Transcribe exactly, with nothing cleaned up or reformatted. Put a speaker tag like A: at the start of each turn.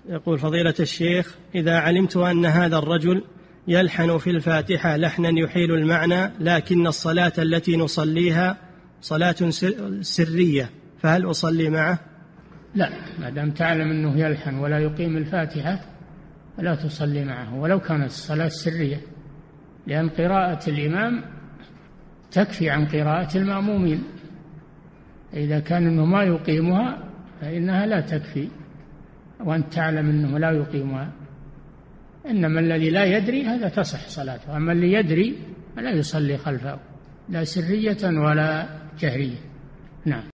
A: يقول فضيلة الشيخ: إذا علمت أن هذا الرجل يلحن في الفاتحة لحنا يحيل المعنى، لكن الصلاة التي نصليها صلاة سرية، فهل أصلي معه؟
B: لا، ما دام تعلم أنه يلحن ولا يقيم الفاتحة فلا تصلي معه ولو كانت الصلاة سرية، لأن قراءة الإمام تكفي عن قراءة المأمومين. إذا كان أنه ما يقيمها فإنها لا تكفي وأنت تعلم أنه لا يقيمها. إنما الذي لا يدري هذا تصح صلاته، أما اللي يدري فلا يصلي خلفه لا سرية ولا جهرية. نعم.